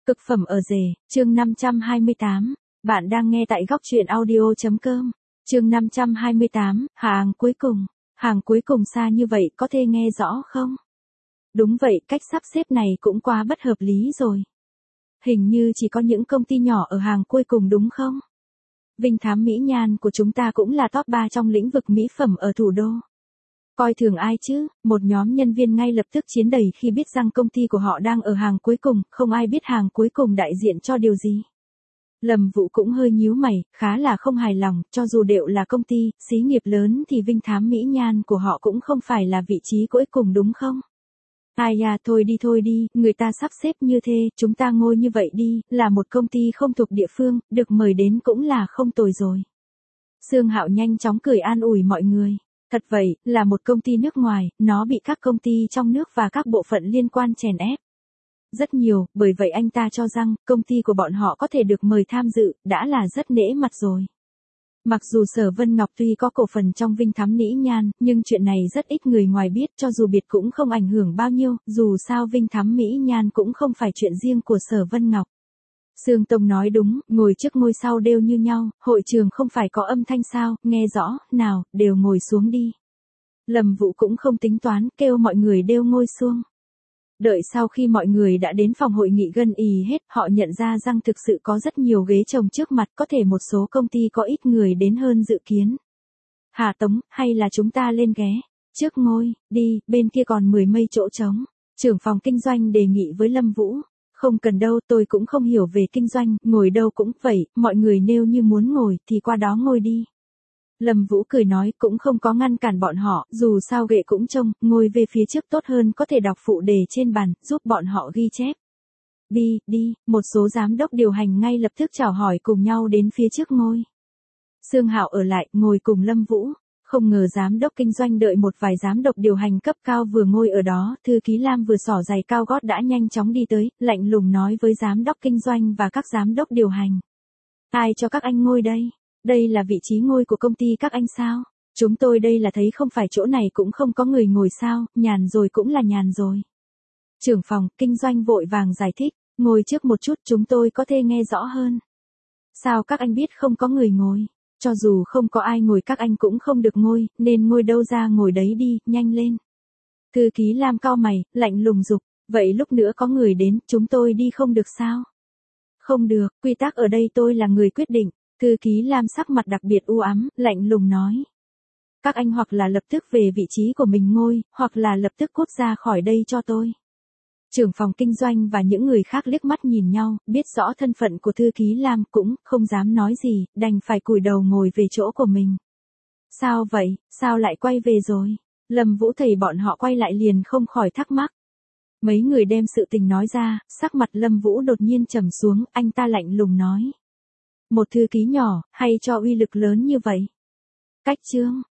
Cực phẩm ở rể, chương 528. Bạn đang nghe tại góc truyện audio.com. Chương 528, hàng cuối cùng xa như vậy có thể nghe rõ không? Đúng vậy, cách sắp xếp này cũng quá bất hợp lý rồi. Hình như chỉ có những công ty nhỏ ở hàng cuối cùng đúng không? Vinh Thám Mỹ Nhan của chúng ta cũng là top 3 trong lĩnh vực mỹ phẩm ở thủ đô. Coi thường ai chứ, một nhóm nhân viên ngay lập tức chiến đầy khi biết rằng công ty của họ đang ở hàng cuối cùng, không ai biết hàng cuối cùng đại diện cho điều gì. Lâm Vũ cũng hơi nhíu mày, khá là không hài lòng, cho dù đều là công ty, xí nghiệp lớn thì Vinh Thám Mỹ Nhan của họ cũng không phải là vị trí cuối cùng đúng không? Ai à, thôi đi, người ta sắp xếp như thế, chúng ta ngồi như vậy đi, là một công ty không thuộc địa phương, được mời đến cũng là không tồi rồi. Sương Hạo nhanh chóng cười an ủi mọi người. Thật vậy, là một công ty nước ngoài, nó bị các công ty trong nước và các bộ phận liên quan chèn ép. Rất nhiều, bởi vậy anh ta cho rằng, công ty của bọn họ có thể được mời tham dự, đã là rất nể mặt rồi. Mặc dù Sở Vân Ngọc tuy có cổ phần trong Vinh Thám Mỹ Nhan, nhưng chuyện này rất ít người ngoài biết, cho dù biết cũng không ảnh hưởng bao nhiêu, dù sao Vinh Thám Mỹ Nhan cũng không phải chuyện riêng của Sở Vân Ngọc. Sương Tông nói đúng, ngồi trước ngồi sau đều như nhau, hội trường không phải có âm thanh sao, nghe rõ, nào, đều ngồi xuống đi. Lâm Vũ cũng không tính toán, kêu mọi người đều ngồi xuống. Đợi sau khi mọi người đã đến phòng hội nghị gần ì hết, họ nhận ra rằng thực sự có rất nhiều ghế chồng trước mặt, có thể một số công ty có ít người đến hơn dự kiến. Hà Tống, hay là chúng ta lên ghé trước ngôi, đi, bên kia còn 10 mây chỗ trống. Trưởng phòng kinh doanh đề nghị với Lâm Vũ. Không cần đâu, tôi cũng không hiểu về kinh doanh, ngồi đâu cũng vậy, mọi người nếu như muốn ngồi thì qua đó ngồi đi. Lâm Vũ cười nói, cũng không có ngăn cản bọn họ, dù sao ghệ cũng trông, ngồi về phía trước tốt hơn, có thể đọc phụ đề trên bàn, giúp bọn họ ghi chép. Đi, một số giám đốc điều hành ngay lập tức chào hỏi cùng nhau đến phía trước ngôi. Sương Hạo ở lại, ngồi cùng Lâm Vũ. Không ngờ giám đốc kinh doanh đợi một vài giám đốc điều hành cấp cao vừa ngồi ở đó, thư ký Lam vừa xỏ giày cao gót đã nhanh chóng đi tới, lạnh lùng nói với giám đốc kinh doanh và các giám đốc điều hành. Ai cho các anh ngồi đây? Đây là vị trí ngồi của công ty các anh sao? Chúng tôi đây là thấy không phải chỗ này cũng không có người ngồi sao, nhàn rồi cũng là nhàn rồi. Trưởng phòng kinh doanh vội vàng giải thích, ngồi trước một chút chúng tôi có thể nghe rõ hơn. Sao các anh biết không có người ngồi? Cho dù không có ai ngồi các anh cũng không được ngồi, nên ngồi đâu ra ngồi đấy đi, nhanh lên. Thư ký Lam cau mày, lạnh lùng giục, vậy lúc nữa có người đến, chúng tôi đi không được sao? Không được, quy tắc ở đây tôi là người quyết định. Thư ký Lam sắc mặt đặc biệt u ám, lạnh lùng nói. Các anh hoặc là lập tức về vị trí của mình ngồi, hoặc là lập tức cút ra khỏi đây cho tôi. Trưởng phòng kinh doanh và những người khác liếc mắt nhìn nhau, biết rõ thân phận của thư ký Lam cũng không dám nói gì, đành phải cúi đầu ngồi về chỗ của mình. Sao vậy, sao lại quay về rồi? Lâm Vũ thấy bọn họ quay lại liền không khỏi thắc mắc. Mấy người đem sự tình nói ra, sắc mặt Lâm Vũ đột nhiên trầm xuống, anh ta lạnh lùng nói. Một thư ký nhỏ, hay cho uy lực lớn như vậy? Cách chương,